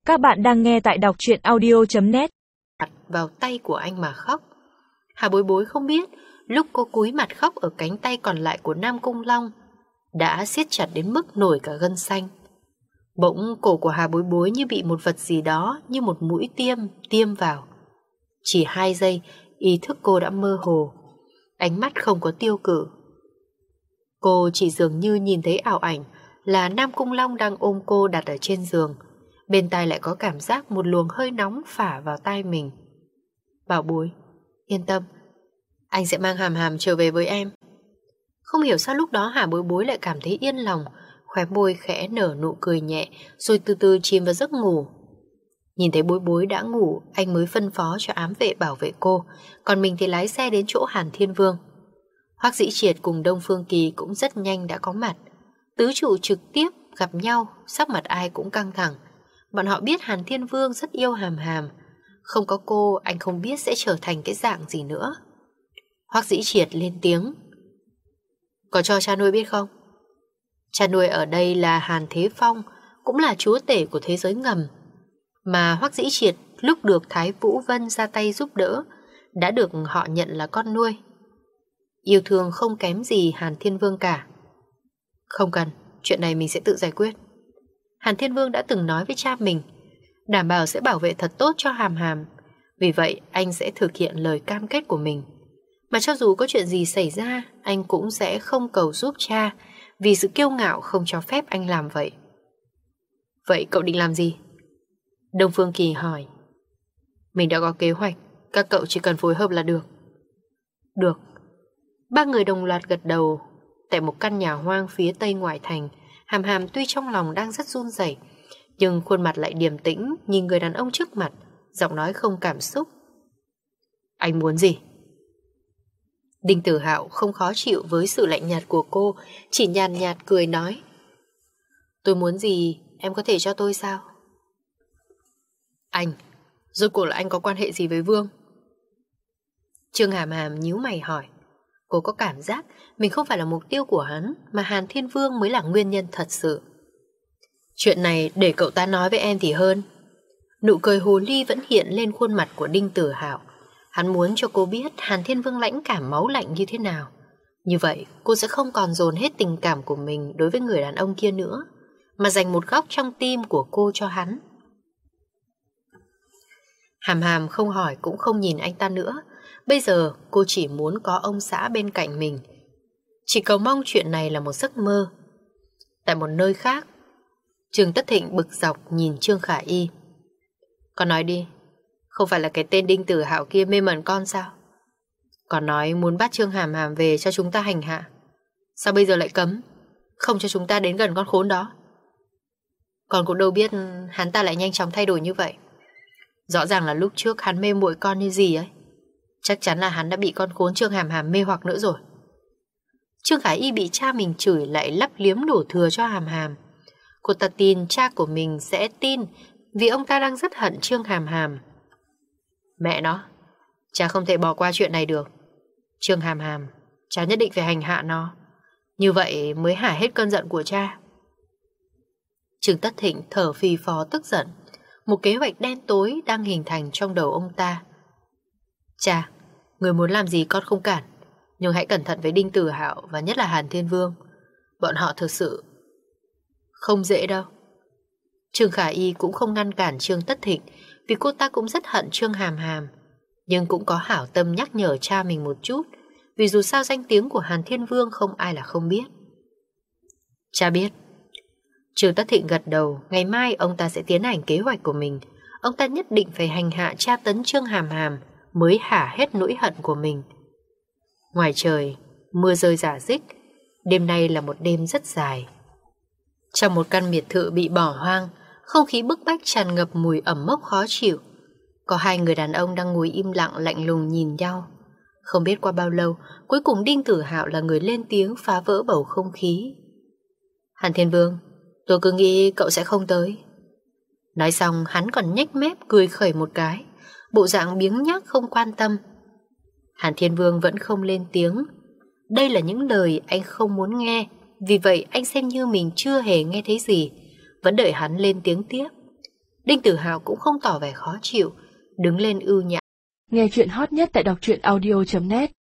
Các bạn đang nghe tại đọc truyện audio.net. Vào tay của anh mà khóc. Hà Bối Bối không biết lúc cô cúi mặt khóc ở cánh tay còn lại của Nam Cung Long đã siết chặt đến mức nổi cả gân xanh. Bỗng cổ của Hà Bối Bối như bị một vật gì đó, như một mũi tiêm vào. Chỉ 2 giây, ý thức cô đã mơ hồ, ánh mắt không có tiêu cự. Cô chỉ dường như nhìn thấy ảo ảnh là Nam Cung Long đang ôm cô đặt ở trên giường. Bên tai lại có cảm giác một luồng hơi nóng phả vào tai mình. Bảo Bối, yên tâm, anh sẽ mang Hàm Hàm trở về với em. Không hiểu sao lúc đó Hà Bối Bối lại cảm thấy yên lòng, khóe môi khẽ nở nụ cười nhẹ, rồi từ từ chìm vào giấc ngủ. Nhìn thấy Bối Bối đã ngủ, anh mới phân phó cho ám vệ bảo vệ cô, còn mình thì lái xe đến chỗ Hàn Thiên Vương. Hoắc Dĩ Triệt cùng Đông Phương Kỳ cũng rất nhanh đã có mặt. Tứ trụ trực tiếp gặp nhau, sắc mặt ai cũng căng thẳng. Bọn họ biết Hàn Thiên Vương rất yêu Hàm Hàm, không có cô anh không biết sẽ trở thành cái dạng gì nữa. Hoắc Dĩ Triệt lên tiếng. Có cho cha nuôi biết không? Cha nuôi ở đây là Hàn Thế Phong, cũng là chúa tể của thế giới ngầm. Mà Hoắc Dĩ Triệt lúc được Thái Vũ Vân ra tay giúp đỡ, đã được họ nhận là con nuôi. Yêu thương không kém gì Hàn Thiên Vương cả. Không cần, chuyện này mình sẽ tự giải quyết. Hàn Thiên Vương đã từng nói với cha mình, đảm bảo sẽ bảo vệ thật tốt cho Hàm Hàm. Vì vậy anh sẽ thực hiện lời cam kết của mình. Mà cho dù có chuyện gì xảy ra, anh cũng sẽ không cầu giúp cha, vì sự kiêu ngạo không cho phép anh làm vậy. Vậy cậu định làm gì? Đông Phương Kỳ hỏi. Mình đã có kế hoạch, các cậu chỉ cần phối hợp là được. Được. Ba người đồng loạt gật đầu. Tại một căn nhà hoang phía tây ngoại thành, Hàm Hàm tuy trong lòng đang rất run rẩy, nhưng khuôn mặt lại điềm tĩnh, nhìn người đàn ông trước mặt, giọng nói không cảm xúc. Anh muốn gì? Đinh Tử Hạo không khó chịu với sự lạnh nhạt của cô, chỉ nhàn nhạt cười nói. Tôi muốn gì, em có thể cho tôi sao? Anh, rốt cuộc là anh có quan hệ gì với Vương? Trương Hàm Hàm nhíu mày hỏi. Cô có cảm giác mình không phải là mục tiêu của hắn, mà Hàn Thiên Vương mới là nguyên nhân thật sự. Chuyện này để cậu ta nói với em thì hơn. Nụ cười hồ ly vẫn hiện lên khuôn mặt của Đinh Tử Hạo. Hắn muốn cho cô biết Hàn Thiên Vương lãnh cảm máu lạnh như thế nào. Như vậy cô sẽ không còn dồn hết tình cảm của mình đối với người đàn ông kia nữa, mà dành một góc trong tim của cô cho hắn. Hàm Hàm không hỏi cũng không nhìn anh ta nữa. Bây giờ cô chỉ muốn có ông xã bên cạnh mình, chỉ cầu mong chuyện này là một giấc mơ. Tại một nơi khác, Trương Tất Thịnh bực dọc nhìn Trương Khả Y. Con nói đi, không phải là cái tên Đinh Tử Hạo kia mê mẩn con sao? Con nói muốn bắt Trương Hàm Hàm về cho chúng ta hành hạ, sao bây giờ lại cấm, không cho chúng ta đến gần con khốn đó? Con cũng đâu biết hắn ta lại nhanh chóng thay đổi như vậy. Rõ ràng là lúc trước hắn mê muội con như gì ấy. Chắc chắn là hắn đã bị con khốn Trương Hàm Hàm mê hoặc nữa rồi. Trương Khả Y bị cha mình chửi lại lắp liếm đổ thừa cho Hàm Hàm. Cô ta tin cha của mình sẽ tin, vì ông ta đang rất hận Trương Hàm Hàm. Mẹ nó, cha không thể bỏ qua chuyện này được. Trương Hàm Hàm, cha nhất định phải hành hạ nó, như vậy mới hả hết cơn giận của cha. Trương Tất Thịnh thở phì phò tức giận. Một kế hoạch đen tối đang hình thành trong đầu ông ta. Cha, người muốn làm gì con không cản, nhưng hãy cẩn thận với Đinh Tử Hạo và nhất là Hàn Thiên Vương. Bọn họ thực sự không dễ đâu. Trương Khả Y cũng không ngăn cản Trương Tất Thịnh, vì cô ta cũng rất hận Trương Hàm Hàm, nhưng cũng có hảo tâm nhắc nhở cha mình một chút, vì dù sao danh tiếng của Hàn Thiên Vương không ai là không biết. Cha biết. Trương Tất Thịnh gật đầu. Ngày mai ông ta sẽ tiến hành kế hoạch của mình. Ông ta nhất định phải hành hạ tra tấn Trương Hàm Hàm mới hả hết nỗi hận của mình. Ngoài trời, mưa rơi rả rích. Đêm nay là một đêm rất dài. Trong một căn biệt thự bị bỏ hoang, không khí bức bách tràn ngập mùi ẩm mốc khó chịu. Có 2 người đàn ông đang ngồi im lặng lạnh lùng nhìn nhau. Không biết qua bao lâu, cuối cùng Đinh Tử Hạo là người lên tiếng phá vỡ bầu không khí. Hàn Thiên Vương, tôi cứ nghĩ cậu sẽ không tới. Nói xong hắn còn nhếch mép cười khẩy một cái, bộ dạng biếng nhác không quan tâm. Hàn Thiên Vương vẫn không lên tiếng. Đây là những lời anh không muốn nghe, vì vậy anh xem như mình chưa hề nghe thấy gì, vẫn đợi hắn lên tiếng tiếp. Đinh Tử Hào cũng không tỏ vẻ khó chịu, đứng lên ưu nhã. Nghe chuyện hot nhất tại đọc truyện audio.net